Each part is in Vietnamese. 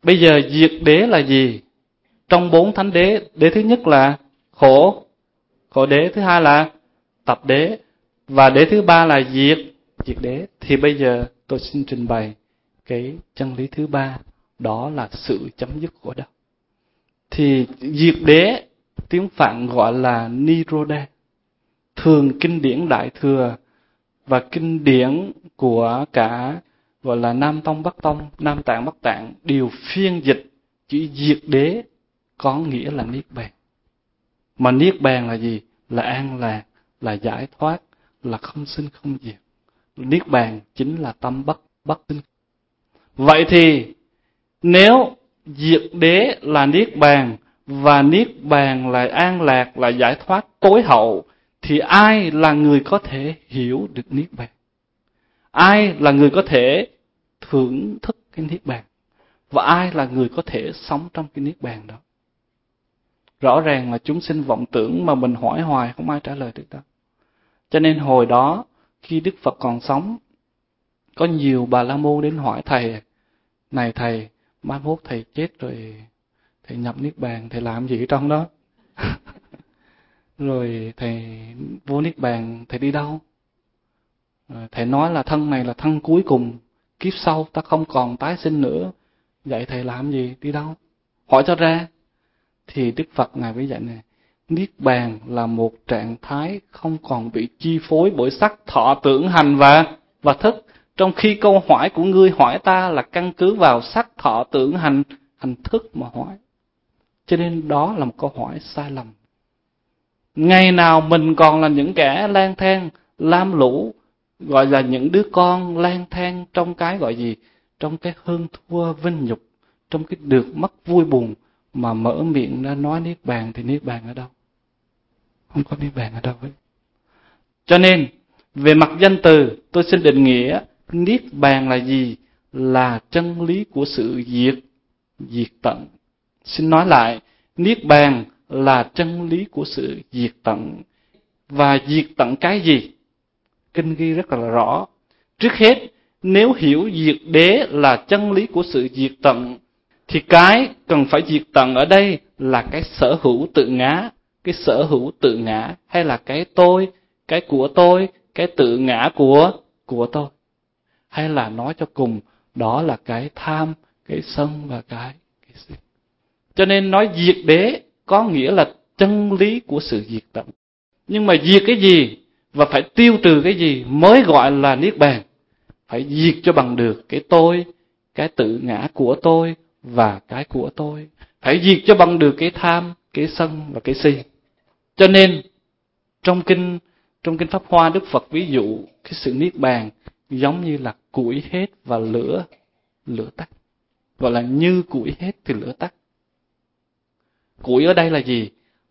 Bây giờ diệt đế là gì? Trong 4 thánh đế, đế thứ nhất là khổ đế, thứ hai là tập đế, và đế thứ ba là diệt đế. Thì bây giờ tôi xin trình bày cái chân lý thứ ba, đó là sự chấm dứt khổ đau. Thì diệt đế tiếng Phạn gọi là Nirodha. Thường kinh điển Đại Thừa và kinh điển của cả gọi là Nam Tông Bắc Tông, Nam Tạng Bắc Tạng đều phiên dịch chữ diệt đế có nghĩa là niết bàn. Mà niết bàn là gì? Là an lạc, là giải thoát, là không sinh không diệt. Niết bàn chính là tâm bất sinh. Vậy thì nếu diệt đế là niết bàn và niết bàn là an lạc, là giải thoát tối hậu, thì ai là người có thể hiểu được niết bàn? Ai là người có thể thưởng thức cái niết bàn? Và ai là người có thể sống trong cái niết bàn đó? Rõ ràng là chúng sinh vọng tưởng mà mình hỏi hoài không ai trả lời được đâu. Cho nên hồi đó khi Đức Phật còn sống, có nhiều Bà La Môn đến hỏi thầy: này thầy, mai mốt thầy chết rồi, thầy nhập niết bàn, thầy làm gì ở trong đó? Rồi thầy vô niết bàn, thầy đi đâu? Thầy nói là thân này là thân cuối cùng, kiếp sau ta không còn tái sinh nữa. Vậy thầy làm gì? Đi đâu? Hỏi cho ra. Thì Đức Phật Ngài mới dạy này: niết bàn là một trạng thái không còn bị chi phối bởi sắc, thọ, tưởng, hành và thức. Trong khi câu hỏi của ngươi hỏi ta là căn cứ vào sắc, thọ, tưởng, hành thức mà hỏi. Cho nên đó là một câu hỏi sai lầm. Ngày nào mình còn là những kẻ lang thang, lam lũ, gọi là những đứa con lang thang trong cái gọi gì? Trong cái hơn thua vinh nhục, trong cái được mất vui buồn, mà mở miệng ra nói niết bàn thì niết bàn ở đâu? Không có niết bàn ở đâu hết. Cho nên về mặt danh từ, tôi xin định nghĩa niết bàn là gì? Là chân lý của sự diệt tận. Xin nói lại, niết bàn là chân lý của sự diệt tận. Và diệt tận cái gì? Kinh ghi rất là rõ. Trước hết, nếu hiểu diệt đế là chân lý của sự diệt tận, thì cái cần phải diệt tận ở đây là cái sở hữu tự ngã. Cái sở hữu tự ngã hay là cái tôi, cái của tôi, cái tự ngã của tôi. Hay là nói cho cùng, đó là cái tham, cái sân và cái si. Cho nên nói diệt đế có nghĩa là chân lý của sự diệt tận. Nhưng mà diệt cái gì và phải tiêu trừ cái gì mới gọi là niết bàn? Phải diệt cho bằng được cái tôi, cái tự ngã của tôi và cái của tôi. Phải diệt cho bằng được cái tham, cái sân và cái si. Cho nên trong kinh Pháp Hoa, Đức Phật ví dụ cái sự niết bàn giống như là củi hết và lửa tắt. Gọi là như củi hết thì lửa tắt. Củi ở đây là gì?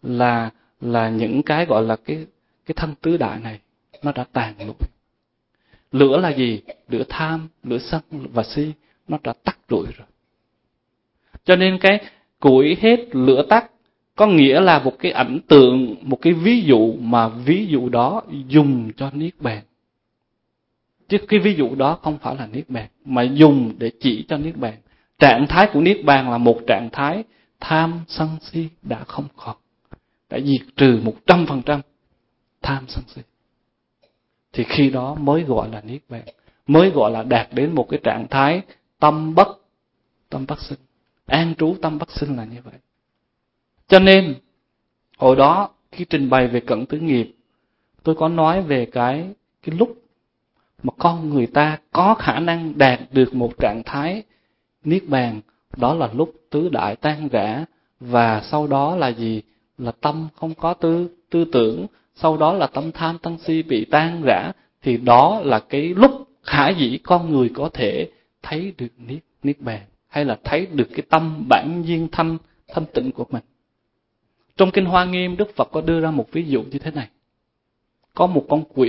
Là những cái gọi là cái thân tứ đại này nó đã tàn lụi. Lửa là gì? Lửa tham, lửa sân và si nó đã tắt rụi rồi. Cho nên cái củi hết lửa tắt có nghĩa là một cái ảnh tượng, một cái ví dụ mà ví dụ đó dùng cho niết bàn. Chứ cái ví dụ đó không phải là niết bàn, mà dùng để chỉ cho niết bàn. Trạng thái của niết bàn là một trạng thái tham sân si đã không còn, đã diệt trừ 100% tham sân si. Thì khi đó mới gọi là niết bàn, mới gọi là đạt đến một cái trạng thái tâm bất sinh, an trú tâm bất sinh là như vậy. Cho nên hồi đó khi trình bày về cận tứ nghiệp, tôi có nói về cái lúc mà con người ta có khả năng đạt được một trạng thái niết bàn, đó là lúc tứ đại tan rã, và sau đó là gì? Là tâm không có tư tưởng, sau đó là tâm tham sân si bị tan rã, thì đó là cái lúc khả dĩ con người có thể thấy được niết bàn, hay là thấy được cái tâm bản nhiên thanh tịnh của mình. Trong kinh Hoa Nghiêm, Đức Phật có đưa ra một ví dụ như thế này. Có một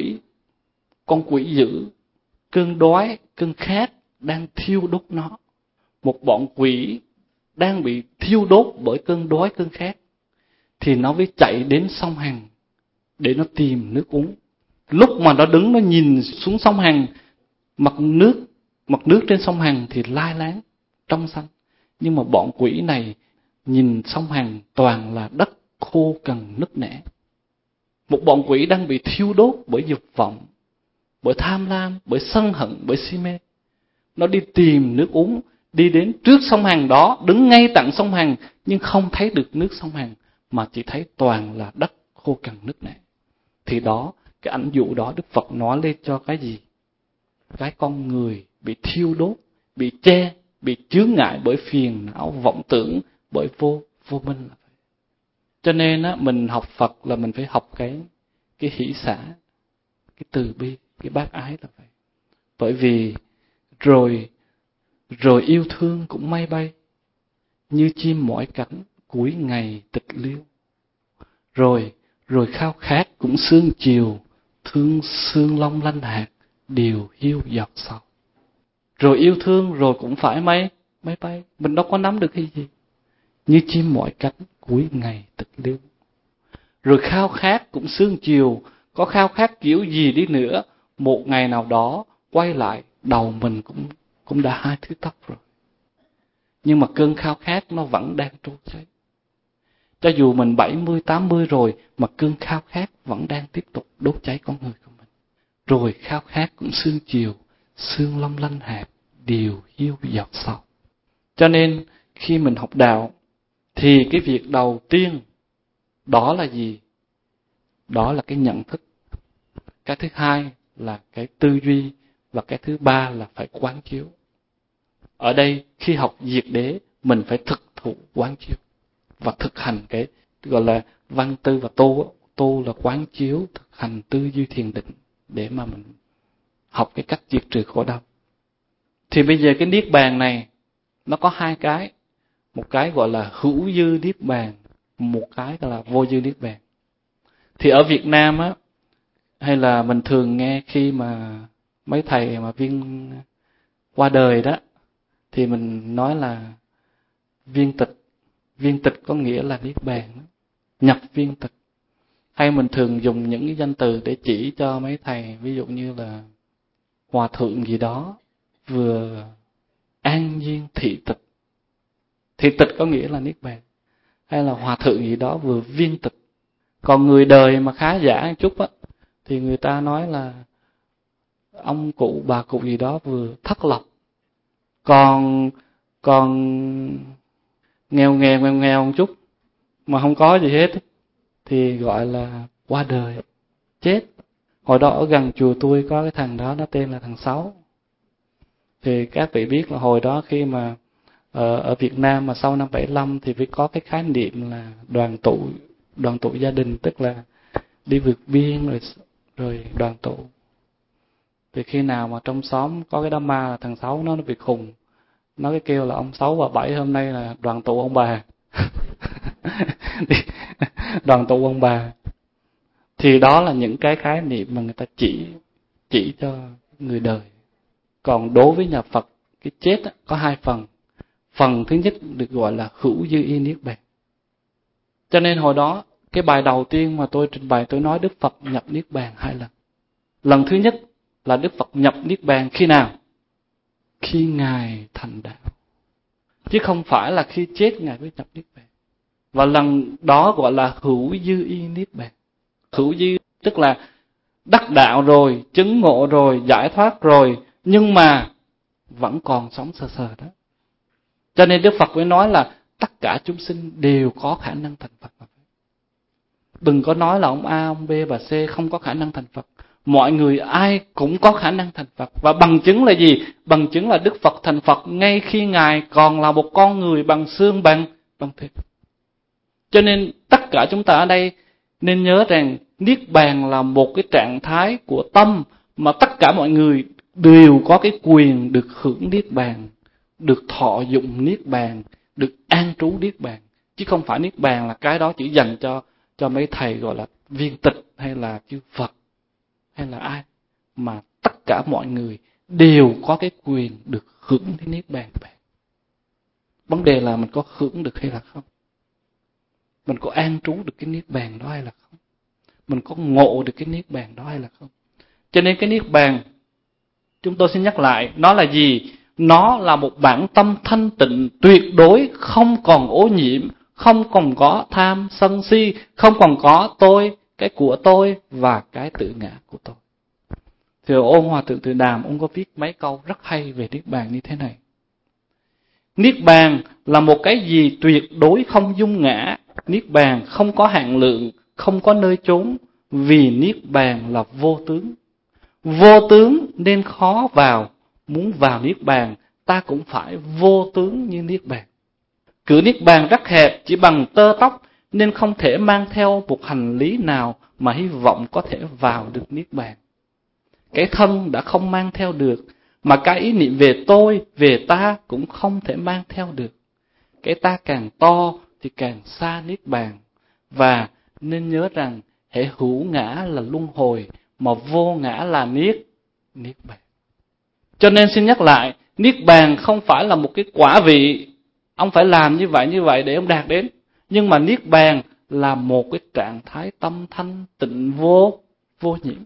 con quỷ dữ, cơn đói, cơn khát đang thiêu đốt nó. Một bọn quỷ đang bị thiêu đốt bởi cơn đói, cơn khát, thì nó mới chạy đến sông Hằng để nó tìm nước uống. Lúc mà nó đứng nó nhìn xuống sông Hằng, mặt nước trên sông Hằng thì lai láng, trong xanh. Nhưng mà bọn quỷ này nhìn sông Hằng toàn là đất khô cằn nứt nẻ. Một bọn quỷ đang bị thiêu đốt bởi dục vọng, bởi tham lam, bởi sân hận, bởi si mê. Nó đi tìm nước uống, đi đến trước sông Hằng đó, đứng ngay tận sông Hằng, nhưng không thấy được nước sông Hằng, mà chỉ thấy toàn là đất khô cằn nứt nẻ. Thì đó, cái ảnh dụ đó Đức Phật nói lên cho cái gì? Cái con người bị thiêu đốt, bị che, bị chướng ngại bởi phiền não vọng tưởng, bởi vô minh là vậy. Cho nên á, mình học Phật là mình phải học cái hỷ xả, cái từ bi, cái bác ái là vậy. Bởi vì rồi yêu thương cũng mây bay, như chim mỏi cánh cuối ngày tịch liêu. Rồi khao khát cũng sương chiều, thương sương long lanh hạt, điều hiu giọt sầu. Rồi yêu thương rồi cũng phải mây bay, mình đâu có nắm được cái gì. Như chim mỏi cánh cuối ngày tịch liêu. Rồi khao khát cũng sương chiều, có khao khát kiểu gì đi nữa, một ngày nào đó quay lại đầu mình cũng đã hai thứ tóc rồi. Nhưng mà cơn khao khát nó vẫn đang trôi cháy. Cho dù mình 70, 80 rồi mà cơn khao khát vẫn đang tiếp tục đốt cháy con người của mình. Rồi khao khát cũng sương chiều, sương long lanh hạt, điều hiu giọt sầu. Cho nên khi mình học đạo thì cái việc đầu tiên đó là gì? Đó là cái nhận thức. Cái thứ hai là cái tư duy, và cái thứ ba là phải quán chiếu. Ở đây khi học diệt đế, mình phải thực thụ quán chiếu và thực hành cái gọi là văn tư và tu. Tu là quán chiếu, thực hành tư duy thiền định để mà mình học cái cách diệt trừ khổ đau. Thì bây giờ cái niết bàn này nó có hai cái, một cái gọi là hữu dư niết bàn, một cái gọi là vô dư niết bàn. Thì ở Việt Nam á, hay là mình thường nghe khi mà mấy thầy mà viên qua đời đó, thì mình nói là viên tịch. Viên tịch có nghĩa là niết bàn, nhập viên tịch. Hay mình thường dùng những cái danh từ để chỉ cho mấy thầy, ví dụ như là hòa thượng gì đó vừa an nhiên thị tịch. Thị tịch có nghĩa là niết bàn. Hay là hòa thượng gì đó vừa viên tịch. Còn người đời mà khá giả một chút á, thì người ta nói là ông cụ bà cụ gì đó vừa thất lộc. Còn nghèo một chút mà không có gì hết thì gọi là qua đời, chết. Hồi đó ở gần chùa tôi có cái thằng đó, nó tên là thằng Sáu. Thì các vị biết là hồi đó khi mà ở Việt Nam mà sau năm 75 thì phải có cái khái niệm là đoàn tụ gia đình, tức là đi vượt biên rồi đoàn tụ. Thì khi nào mà trong xóm có cái đám ma là thằng Sáu nó bị khùng, nó cái kêu là ông Sáu và Bảy hôm nay là đoàn tụ ông bà. Đoàn tụ ông bà. Thì đó là những cái khái niệm mà người ta chỉ cho người đời. Còn đối với nhà Phật, cái chết có hai phần. Phần thứ nhất được gọi là hữu dư y niết bàn. Cho nên hồi đó cái bài đầu tiên mà tôi trình bày, tôi nói Đức Phật nhập niết bàn 2 lần. Lần thứ nhất là Đức Phật nhập niết bàn khi nào? Khi Ngài thành đạo. Chứ không phải là khi chết Ngài mới nhập niết bàn. Và lần đó gọi là hữu dư y niết bàn. Hữu dư tức là đắc đạo rồi, chứng ngộ rồi, giải thoát rồi, nhưng mà vẫn còn sống sờ sờ đó. Cho nên Đức Phật mới nói là tất cả chúng sinh đều có khả năng thành Phật. Đừng có nói là ông A, ông B, bà C không có khả năng thành Phật. Mọi người ai cũng có khả năng thành Phật. Và bằng chứng là gì? Bằng chứng là Đức Phật thành Phật ngay khi Ngài còn là một con người bằng xương bằng thịt. Cho nên tất cả chúng ta ở đây nên nhớ rằng niết bàn là một cái trạng thái của tâm mà tất cả mọi người đều có cái quyền được hưởng niết bàn, được thọ dụng niết bàn, được an trú niết bàn. Chứ không phải niết bàn là cái đó chỉ dành cho mấy thầy gọi là viên tịch hay là chư Phật hay là ai, mà tất cả mọi người đều có cái quyền được hưởng cái niết bàn. Vấn đề là mình có hưởng được hay là không? Mình có an trú được cái niết bàn đó hay là không? Mình có ngộ được cái niết bàn đó hay là không? Cho nên cái niết bàn, chúng tôi xin nhắc lại, nó là gì? Nó là một bản tâm thanh tịnh tuyệt đối, không còn ô nhiễm, không còn có tham sân si, không còn có tôi, cái của tôi và cái tự ngã của tôi. Thì Ôn Hòa Thượng Từ Đàm, ông có viết mấy câu rất hay về Niết Bàn như thế này. Niết Bàn là một cái gì tuyệt đối không dung ngã. Niết Bàn không có hạn lượng, không có nơi chốn, vì Niết Bàn là vô tướng. Vô tướng nên khó vào, muốn vào Niết Bàn ta cũng phải vô tướng như Niết Bàn. Cửa Niết Bàn rất hẹp, chỉ bằng tơ tóc, nên không thể mang theo một hành lý nào mà hy vọng có thể vào được Niết Bàn. Cái thân đã không mang theo được, mà cái ý niệm về tôi, về ta cũng không thể mang theo được. Cái ta càng to thì càng xa Niết Bàn. Và nên nhớ rằng hễ hữu ngã là luân hồi, mà vô ngã là Niết Bàn. Cho nên xin nhắc lại, Niết Bàn không phải là một cái quả vị, ông phải làm như vậy để ông đạt đến. Nhưng mà Niết Bàn là một cái trạng thái tâm thanh tịnh vô nhiễm.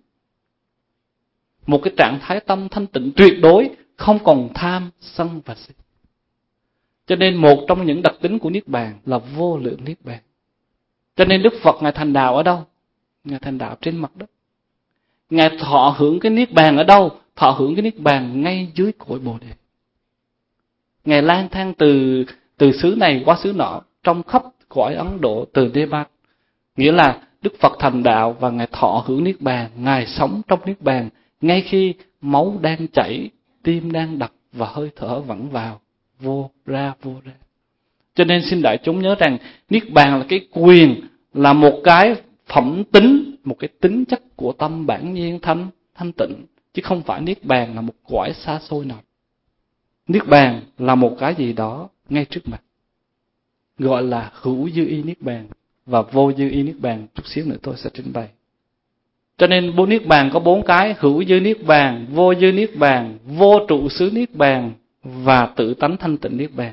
Một cái trạng thái tâm thanh tịnh tuyệt đối, không còn tham, sân và si. Cho nên một trong những đặc tính của Niết Bàn là vô lượng Niết Bàn. Cho nên Đức Phật Ngài thành đạo ở đâu? Ngài thành đạo trên mặt đất. Ngài thọ hưởng cái Niết Bàn ở đâu? Thọ hưởng cái Niết Bàn ngay dưới cội Bồ Đề. Ngài lang thang từ xứ này qua xứ nọ, trong khắp cõi Ấn Độ, từ Nepal. Nghĩa là Đức Phật thành đạo và Ngài thọ hưởng Niết Bàn, Ngài sống trong Niết Bàn, ngay khi máu đang chảy, tim đang đập và hơi thở vẫn vào, vô ra. Cho nên xin đại chúng nhớ rằng Niết Bàn là cái quyền, là một cái phẩm tính, một cái tính chất của tâm bản nhiên thanh tịnh, chứ không phải Niết Bàn là một cõi xa xôi nào. Niết Bàn là một cái gì đó ngay trước mặt, gọi là hữu dư y Niết Bàn và vô dư y Niết Bàn. Chút xíu nữa tôi sẽ trình bày. Cho nên bốn Niết Bàn có 4 cái: hữu dư Niết Bàn, vô dư Niết Bàn, vô trụ xứ Niết Bàn và tự tánh thanh tịnh Niết Bàn.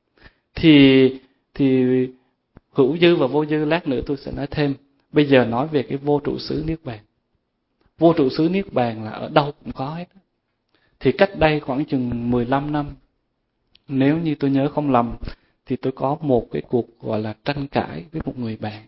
Thì hữu dư và vô dư lát nữa tôi sẽ nói thêm. Bây giờ nói về cái vô trụ xứ Niết Bàn. Vô trụ xứ Niết Bàn là ở đâu cũng có hết. Thì cách đây khoảng chừng 15 năm, nếu như tôi nhớ không lầm, thì tôi có một cái cuộc gọi là tranh cãi với một người bạn.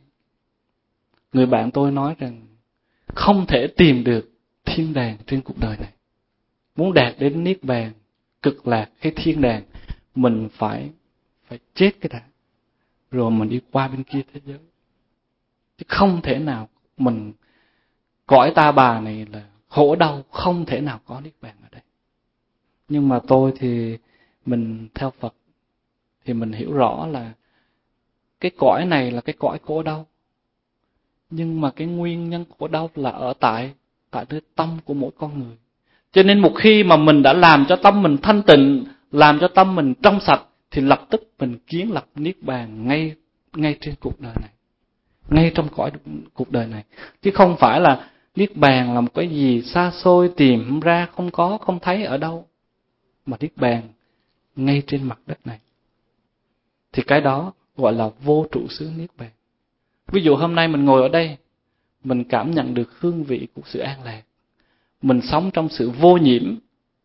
Người bạn tôi nói rằng không thể tìm được thiên đàng trên cuộc đời này. Muốn đạt đến Niết Bàn, cực lạc hay thiên đàng, mình phải chết cái đã, rồi mình đi qua bên kia thế giới. Chứ không thể nào mình, cõi ta bà này là khổ đau, không thể nào có Niết Bàn ở đây. Nhưng mà tôi thì mình theo Phật thì mình hiểu rõ là cái cõi này là cái cõi khổ đau. Nhưng mà cái nguyên nhân khổ đau là ở tại nơi tâm của mỗi con người. Cho nên một khi mà mình đã làm cho tâm mình thanh tịnh, làm cho tâm mình trong sạch, thì lập tức mình kiến lập Niết Bàn ngay trên cuộc đời này, ngay trong cõi cuộc đời này. Chứ không phải là Niết Bàn là một cái gì xa xôi tìm không ra, không thấy ở đâu. Mà Niết Bàn ngay trên mặt đất này. Thì cái đó gọi là vô trụ xứ Niết Bàn. Ví dụ hôm nay mình ngồi ở đây, mình cảm nhận được hương vị của sự an lạc, mình sống trong sự vô nhiễm,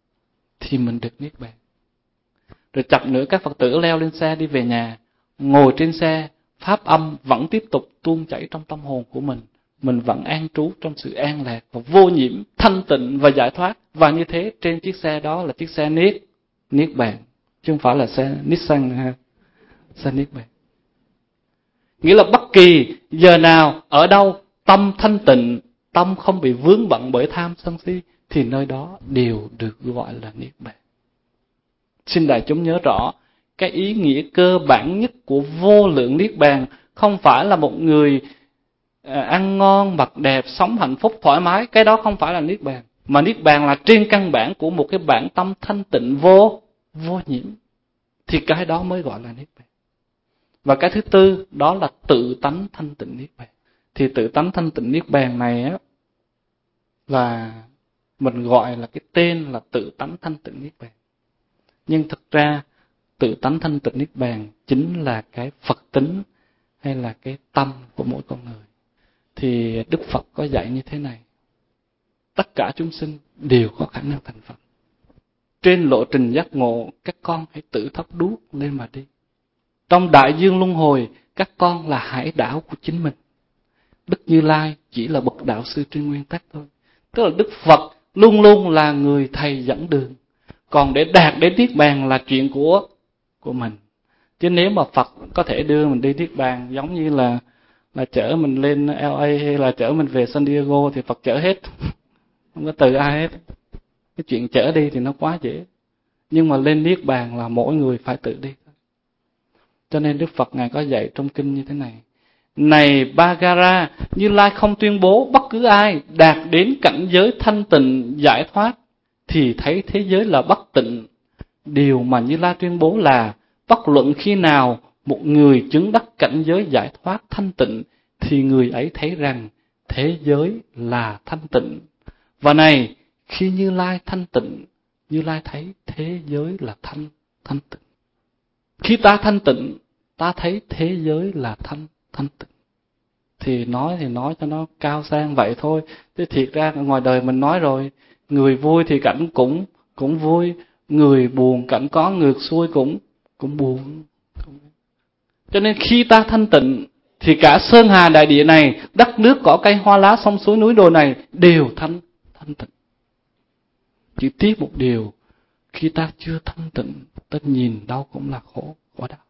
thì mình được Niết Bàn. Rồi chập nữa các Phật tử leo lên xe đi về nhà, ngồi trên xe, pháp âm vẫn tiếp tục tuôn chảy trong tâm hồn của mình vẫn an trú trong sự an lạc và vô nhiễm, thanh tịnh và giải thoát. Và như thế trên chiếc xe đó là chiếc xe Niết Bàn, chứ không phải là xe Nissan ha, xe Niết Bàn. Nghĩa là bất kỳ giờ nào, ở đâu, tâm thanh tịnh, tâm không bị vướng bận bởi tham sân si, thì nơi đó đều được gọi là Niết Bàn. Xin đại chúng nhớ rõ, cái ý nghĩa cơ bản nhất của vô lượng Niết Bàn không phải là một người ăn ngon, mặc đẹp, sống hạnh phúc, thoải mái. Cái đó không phải là Niết Bàn. Mà Niết Bàn là trên căn bản của một cái bản tâm thanh tịnh vô nhiễm. Thì cái đó mới gọi là Niết Bàn. Và cái thứ tư, đó là tự tánh thanh tịnh Niết Bàn. Thì tự tánh thanh tịnh Niết Bàn này á, là mình gọi là cái tên là tự tánh thanh tịnh Niết Bàn. Nhưng thực ra tự tánh thanh tịnh Niết Bàn chính là cái Phật tính hay là cái tâm của mỗi con người. Thì Đức Phật có dạy như thế này: tất cả chúng sinh đều có khả năng thành Phật. trên lộ trình giác ngộ, các con hãy tự thắp đuốc lên mà đi. Trong đại dương luân hồi, các con là hải đảo của chính mình. Đức Như Lai chỉ là bậc đạo sư trên nguyên tắc thôi. Tức là Đức Phật luôn luôn là người thầy dẫn đường. Còn để đạt đến Niết Bàn là chuyện của mình. Chứ nếu mà Phật có thể đưa mình đi Niết Bàn giống như là chở mình lên LA hay là chở mình về San Diego thì Phật chở hết. Không có từ ai hết. Cái chuyện chở đi thì nó quá dễ. Nhưng mà lên Niết Bàn là mỗi người phải tự đi. Cho nên Đức Phật Ngài có dạy trong kinh như thế này. Này Bagara, Như Lai không tuyên bố bất cứ ai đạt đến cảnh giới thanh tịnh giải thoát thì thấy thế giới là bất tịnh. Điều mà Như Lai tuyên bố là bất luận khi nào một người chứng đắc cảnh giới giải thoát thanh tịnh thì người ấy thấy rằng thế giới là thanh tịnh. Và này, khi Như Lai thanh tịnh, Như Lai thấy thế giới là thanh tịnh. Khi ta thanh tịnh, ta thấy thế giới là thanh tịnh. Thì nói cho nó cao sang vậy thôi. Thế thiệt ra ngoài đời mình nói rồi, người vui thì cảnh cũng vui, người buồn cảnh có ngược xuôi cũng buồn. Cho nên khi ta thanh tịnh thì cả sơn hà đại địa này, đất nước cỏ cây hoa lá sông suối núi đồi này đều thanh tịnh. Chỉ tiếc một điều, khi ta chưa thanh tịnh, ta nhìn đâu cũng là khổ đạo.